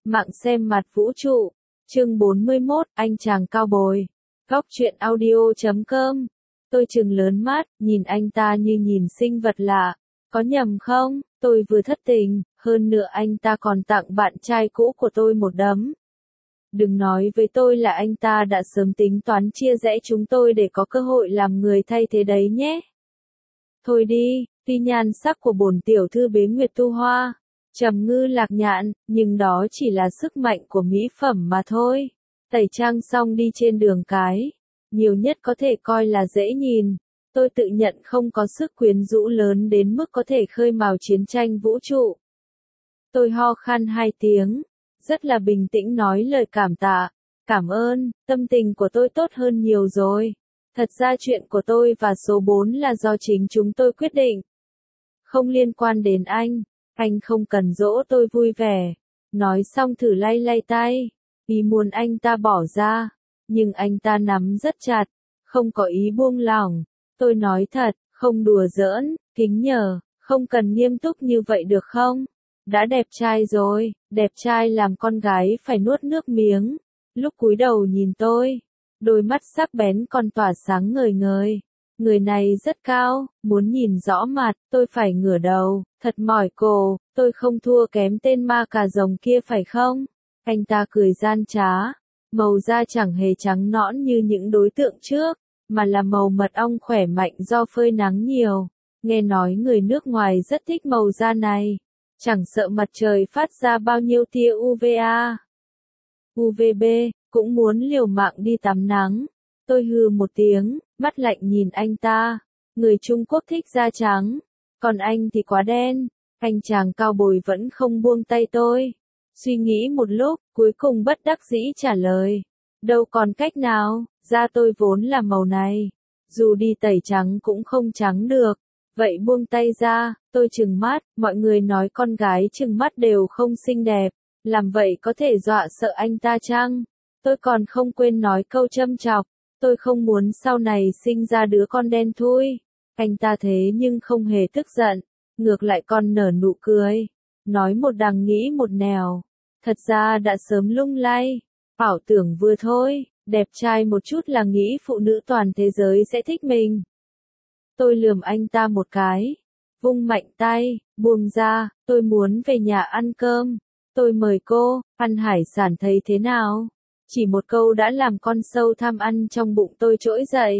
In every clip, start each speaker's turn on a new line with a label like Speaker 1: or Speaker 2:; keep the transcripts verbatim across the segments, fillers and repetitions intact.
Speaker 1: Mạng xem mặt vũ trụ. Chương bốn mươi mốt, anh chàng cao bồi. Góc truyện audio chấm com. Tôi trừng lớn mắt, nhìn anh ta như nhìn sinh vật lạ. Có nhầm không? Tôi vừa thất tình, hơn nữa anh ta còn tặng bạn trai cũ của tôi một đấm. Đừng nói với tôi là anh ta đã sớm tính toán chia rẽ chúng tôi để có cơ hội làm người thay thế đấy nhé. Thôi đi, tuy nhan sắc của bổn tiểu thư bế nguyệt tu hoa, trầm ngư lạc nhạn, nhưng đó chỉ là sức mạnh của mỹ phẩm mà thôi. Tẩy trang xong đi trên đường cái, nhiều nhất có thể coi là dễ nhìn. Tôi tự nhận không có sức quyến rũ lớn đến mức có thể khơi mào chiến tranh vũ trụ. Tôi ho khan hai tiếng, rất là bình tĩnh nói lời cảm tạ. Cảm ơn, tâm tình của tôi tốt hơn nhiều rồi. Thật ra chuyện của tôi và số bốn là do chính chúng tôi quyết định. Không liên quan đến anh, anh không cần dỗ tôi vui vẻ. Nói xong thử lay lay tay, vì muốn anh ta bỏ ra, nhưng anh ta nắm rất chặt, không có ý buông lỏng. Tôi nói thật, không đùa giỡn, kính nhờ, không cần nghiêm túc như vậy được không? Đã đẹp trai rồi, đẹp trai làm con gái phải nuốt nước miếng. Lúc cúi đầu nhìn tôi, đôi mắt sắc bén còn tỏa sáng ngời ngời. Người này rất cao, muốn nhìn rõ mặt, tôi phải ngửa đầu, thật mỏi cổ, tôi không thua kém tên ma cà rồng kia phải không? Anh ta cười gian trá, màu da chẳng hề trắng nõn như những đối tượng trước, mà là màu mật ong khỏe mạnh do phơi nắng nhiều. Nghe nói người nước ngoài rất thích màu da này, chẳng sợ mặt trời phát ra bao nhiêu tia u vê a, u vê bê, cũng muốn liều mạng đi tắm nắng. Tôi hừ một tiếng, mắt lạnh nhìn anh ta. Người Trung Quốc thích da trắng, còn anh thì quá đen. Anh chàng cao bồi vẫn không buông tay tôi. Suy nghĩ một lúc, cuối cùng bất đắc dĩ trả lời. Đâu còn cách nào, da tôi vốn là màu này. Dù đi tẩy trắng cũng không trắng được. Vậy buông tay ra, tôi trừng mắt. Mọi người nói con gái trừng mắt đều không xinh đẹp. Làm vậy có thể dọa sợ anh ta chăng? Tôi còn không quên nói câu châm chọc. Tôi không muốn sau này sinh ra đứa con đen thui. Anh ta thế nhưng không hề tức giận, ngược lại còn nở nụ cười. Nói một đằng nghĩ một nẻo. Thật ra đã sớm lung lay. Ảo tưởng vừa thôi, đẹp trai một chút là nghĩ phụ nữ toàn thế giới sẽ thích mình. Tôi lườm anh ta một cái, vung mạnh tay, buông ra, tôi muốn về nhà ăn cơm. Tôi mời cô, ăn hải sản thấy thế nào? Chỉ một câu đã làm con sâu tham ăn trong bụng tôi trỗi dậy.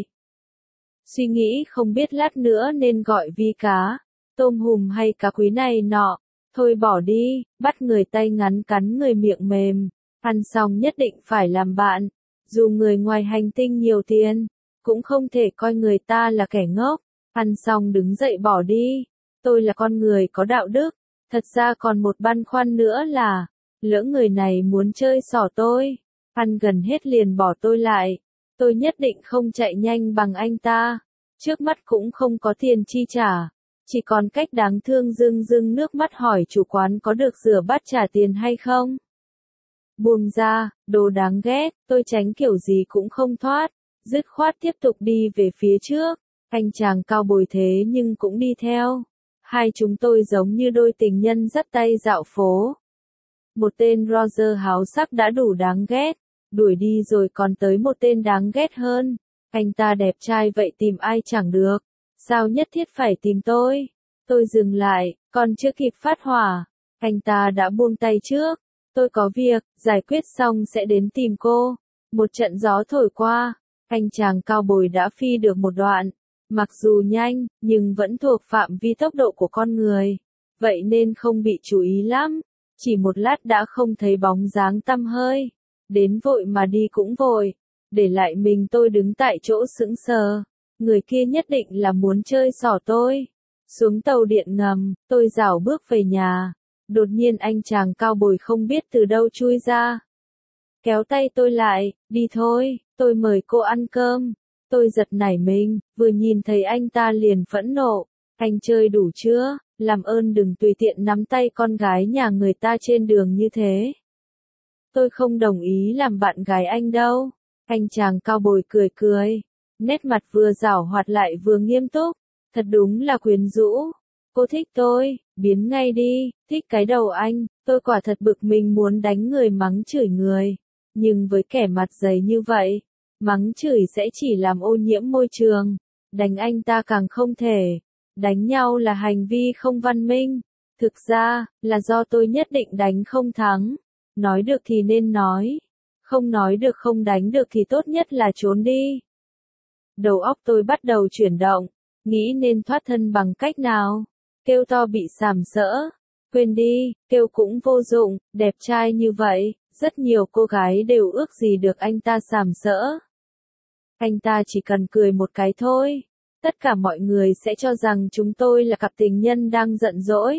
Speaker 1: Suy nghĩ không biết lát nữa nên gọi vi cá, tôm hùm hay cá quý này nọ. Thôi bỏ đi, bắt người tay ngắn cắn người miệng mềm. Ăn xong nhất định phải làm bạn. Dù người ngoài hành tinh nhiều tiền, cũng không thể coi người ta là kẻ ngốc. Ăn xong đứng dậy bỏ đi. Tôi là con người có đạo đức. Thật ra còn một băn khoăn nữa là, lỡ người này muốn chơi xỏ tôi, ăn gần hết liền bỏ tôi lại. Tôi nhất định không chạy nhanh bằng anh ta. Trước mắt cũng không có tiền chi trả. Chỉ còn cách đáng thương rưng rưng nước mắt hỏi chủ quán có được rửa bát trả tiền hay không. Buông ra, đồ đáng ghét, tôi tránh kiểu gì cũng không thoát. Dứt khoát tiếp tục đi về phía trước. Anh chàng cao bồi thế nhưng cũng đi theo. Hai chúng tôi giống như đôi tình nhân dắt tay dạo phố. Một tên Roger háo sắc đã đủ đáng ghét. Đuổi đi rồi còn tới một tên đáng ghét hơn. Anh ta đẹp trai vậy tìm ai chẳng được. Sao nhất thiết phải tìm tôi? Tôi dừng lại, còn chưa kịp phát hỏa. Anh ta đã buông tay trước. Tôi có việc, giải quyết xong sẽ đến tìm cô. Một trận gió thổi qua. Anh chàng cao bồi đã phi được một đoạn. Mặc dù nhanh, nhưng vẫn thuộc phạm vi tốc độ của con người. Vậy nên không bị chú ý lắm. Chỉ một lát đã không thấy bóng dáng tăm hơi. Đến vội mà đi cũng vội. Để lại mình tôi đứng tại chỗ sững sờ. Người kia nhất định là muốn chơi xỏ tôi. Xuống tàu điện ngầm, tôi rảo bước về nhà. Đột nhiên anh chàng cao bồi không biết từ đâu chui ra. Kéo tay tôi lại, đi thôi, tôi mời cô ăn cơm. Tôi giật nảy mình, vừa nhìn thấy anh ta liền phẫn nộ. Anh chơi đủ chưa? Làm ơn đừng tùy tiện nắm tay con gái nhà người ta trên đường như thế. Tôi không đồng ý làm bạn gái anh đâu. Anh chàng cao bồi cười cười. Nét mặt vừa giảo hoạt lại vừa nghiêm túc. Thật đúng là quyến rũ. Cô thích tôi, biến ngay đi, thích cái đầu anh, tôi quả thật bực mình muốn đánh người mắng chửi người. Nhưng với kẻ mặt dày như vậy, mắng chửi sẽ chỉ làm ô nhiễm môi trường, đánh anh ta càng không thể. Đánh nhau là hành vi không văn minh, thực ra, là do tôi nhất định đánh không thắng. Nói được thì nên nói, không nói được không đánh được thì tốt nhất là trốn đi. Đầu óc tôi bắt đầu chuyển động, nghĩ nên thoát thân bằng cách nào. Kêu to bị sàm sỡ, quên đi, kêu cũng vô dụng, đẹp trai như vậy, rất nhiều cô gái đều ước gì được anh ta sàm sỡ. Anh ta chỉ cần cười một cái thôi, tất cả mọi người sẽ cho rằng chúng tôi là cặp tình nhân đang giận dỗi.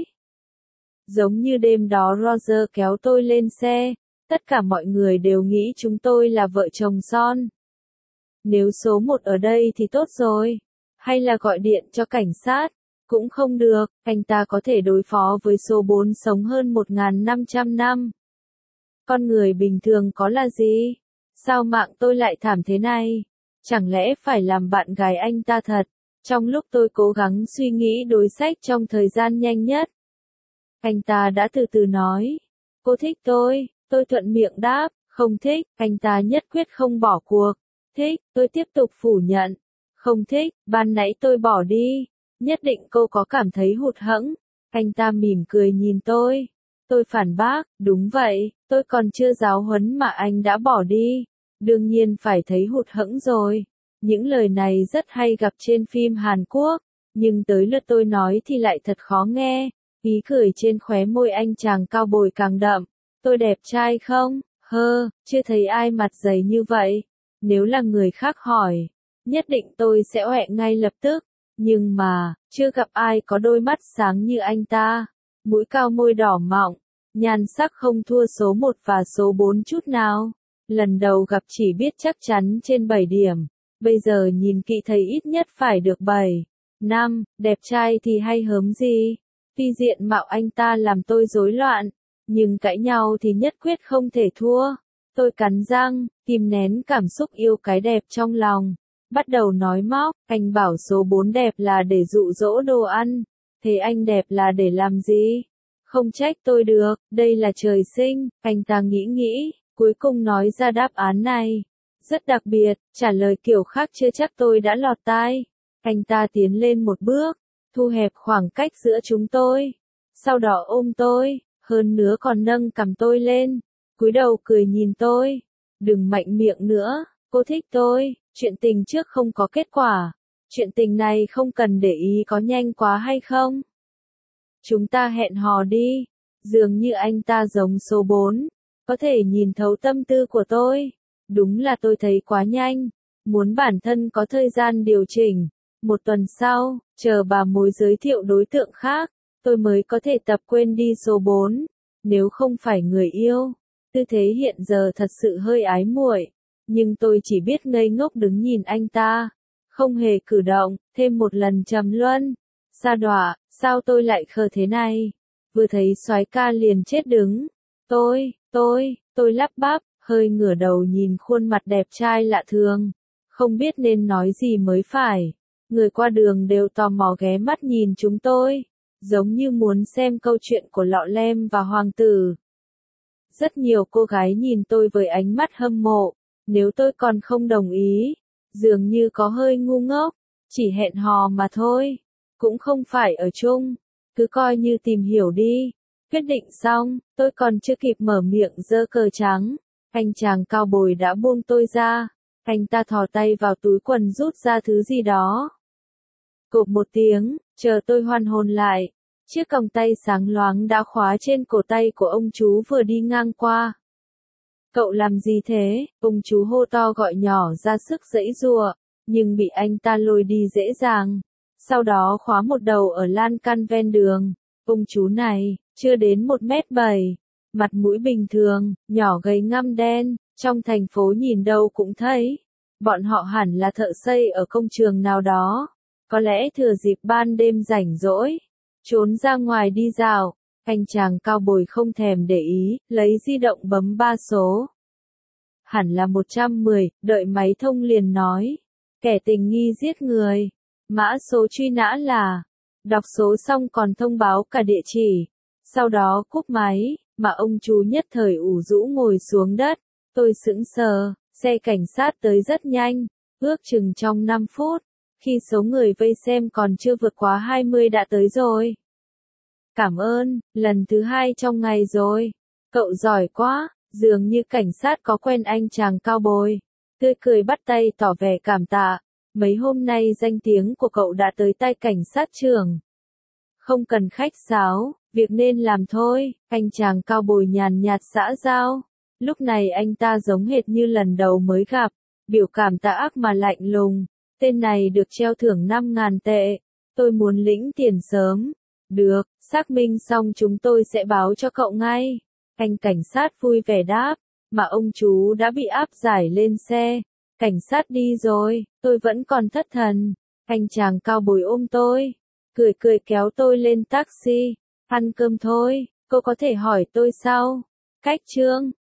Speaker 1: Giống như đêm đó Roger kéo tôi lên xe, tất cả mọi người đều nghĩ chúng tôi là vợ chồng son. Nếu số một ở đây thì tốt rồi, hay là gọi điện cho cảnh sát, cũng không được, anh ta có thể đối phó với số bốn sống hơn một nghìn năm trăm năm. Con người bình thường có là gì? Sao mạng tôi lại thảm thế này? Chẳng lẽ phải làm bạn gái anh ta thật? Trong lúc tôi cố gắng suy nghĩ đối sách trong thời gian nhanh nhất, anh ta đã từ từ nói, cô thích tôi, tôi thuận miệng đáp, không thích, anh ta nhất quyết không bỏ cuộc, thích, tôi tiếp tục phủ nhận, không thích, ban nãy tôi bỏ đi, nhất định cô có cảm thấy hụt hẫng, anh ta mỉm cười nhìn tôi, tôi phản bác, đúng vậy, tôi còn chưa giáo huấn mà anh đã bỏ đi, đương nhiên phải thấy hụt hẫng rồi, những lời này rất hay gặp trên phim Hàn Quốc, nhưng tới lượt tôi nói thì lại thật khó nghe. Ý cười trên khóe môi anh chàng cao bồi càng đậm. Tôi đẹp trai không? Hơ, chưa thấy ai mặt dày như vậy. Nếu là người khác hỏi, nhất định tôi sẽ oẹ ngay lập tức. Nhưng mà, chưa gặp ai có đôi mắt sáng như anh ta. Mũi cao môi đỏ mọng, nhan sắc không thua số một và số bốn chút nào. Lần đầu gặp chỉ biết chắc chắn trên bảy điểm. Bây giờ nhìn kỹ thấy ít nhất phải được bảy, năm, đẹp trai thì hay hớm gì. Tuy diện mạo anh ta làm tôi rối loạn, nhưng cãi nhau thì nhất quyết không thể thua. Tôi cắn răng, kìm nén cảm xúc yêu cái đẹp trong lòng. Bắt đầu nói móc, anh bảo số bốn đẹp là để dụ dỗ đồ ăn. Thế anh đẹp là để làm gì? Không trách tôi được, đây là trời sinh. Anh ta nghĩ nghĩ, cuối cùng nói ra đáp án này. Rất đặc biệt, trả lời kiểu khác chưa chắc tôi đã lọt tai. Anh ta tiến lên một bước, thu hẹp khoảng cách giữa chúng tôi. Sau đó ôm tôi, hơn nữa còn nâng cằm tôi lên, cúi đầu cười nhìn tôi. Đừng mạnh miệng nữa, cô thích tôi, chuyện tình trước không có kết quả. Chuyện tình này không cần để ý có nhanh quá hay không. Chúng ta hẹn hò đi. Dường như anh ta giống số bốn, có thể nhìn thấu tâm tư của tôi. Đúng là tôi thấy quá nhanh, muốn bản thân có thời gian điều chỉnh. Một tuần sau, chờ bà mối giới thiệu đối tượng khác, tôi mới có thể tập quên đi số bốn. Nếu không phải người yêu, tư thế hiện giờ thật sự hơi ái muội, nhưng tôi chỉ biết ngây ngốc đứng nhìn anh ta, không hề cử động, thêm một lần trầm luân. Sa đọa, sao tôi lại khờ thế này? Vừa thấy soái ca liền chết đứng. Tôi, tôi, tôi lắp bắp, hơi ngửa đầu nhìn khuôn mặt đẹp trai lạ thường, không biết nên nói gì mới phải. Người qua đường đều tò mò ghé mắt nhìn chúng tôi, giống như muốn xem câu chuyện của Lọ Lem và Hoàng tử. Rất nhiều cô gái nhìn tôi với ánh mắt hâm mộ, nếu tôi còn không đồng ý, dường như có hơi ngu ngốc, chỉ hẹn hò mà thôi, cũng không phải ở chung, cứ coi như tìm hiểu đi. Quyết định xong, tôi còn chưa kịp mở miệng giơ cờ trắng, anh chàng cao bồi đã buông tôi ra, anh ta thò tay vào túi quần rút ra thứ gì đó. Cộp một tiếng, chờ tôi hoàn hồn lại, chiếc còng tay sáng loáng đã khóa trên cổ tay của ông chú vừa đi ngang qua. Cậu làm gì thế? Ông chú hô to gọi nhỏ ra sức giãy giụa, nhưng bị anh ta lôi đi dễ dàng. Sau đó khóa một đầu ở lan can ven đường. Ông chú này, chưa đến một mét bảy, mặt mũi bình thường, nhỏ gầy ngăm đen, trong thành phố nhìn đâu cũng thấy. Bọn họ hẳn là thợ xây ở công trường nào đó. Có lẽ thừa dịp ban đêm rảnh rỗi, trốn ra ngoài đi dạo. Anh chàng cao bồi không thèm để ý, lấy di động bấm ba số. Hẳn là một trăm mười, đợi máy thông liền nói. Kẻ tình nghi giết người. Mã số truy nã là Đọc số xong còn thông báo cả địa chỉ. Sau đó cúp máy, mà ông chú nhất thời ủ rũ ngồi xuống đất. Tôi sững sờ, xe cảnh sát tới rất nhanh, ước chừng trong năm phút. Khi số người vây xem còn chưa vượt quá hai mươi đã tới rồi. Cảm ơn, lần thứ hai trong ngày rồi. Cậu giỏi quá, dường như cảnh sát có quen anh chàng cao bồi. Tươi cười bắt tay tỏ vẻ cảm tạ. Mấy hôm nay danh tiếng của cậu đã tới tay cảnh sát trưởng. Không cần khách sáo, việc nên làm thôi, anh chàng cao bồi nhàn nhạt xã giao. Lúc này anh ta giống hệt như lần đầu mới gặp, biểu cảm tà ác mà lạnh lùng. Tên này được treo thưởng năm ngàn tệ, tôi muốn lĩnh tiền sớm. Được, xác minh xong chúng tôi sẽ báo cho cậu ngay. Anh cảnh sát vui vẻ đáp, mà ông chú đã bị áp giải lên xe. Cảnh sát đi rồi, tôi vẫn còn thất thần. Anh chàng cao bồi ôm tôi, cười cười kéo tôi lên taxi. Ăn cơm thôi, cô có thể hỏi tôi sau. Cách chương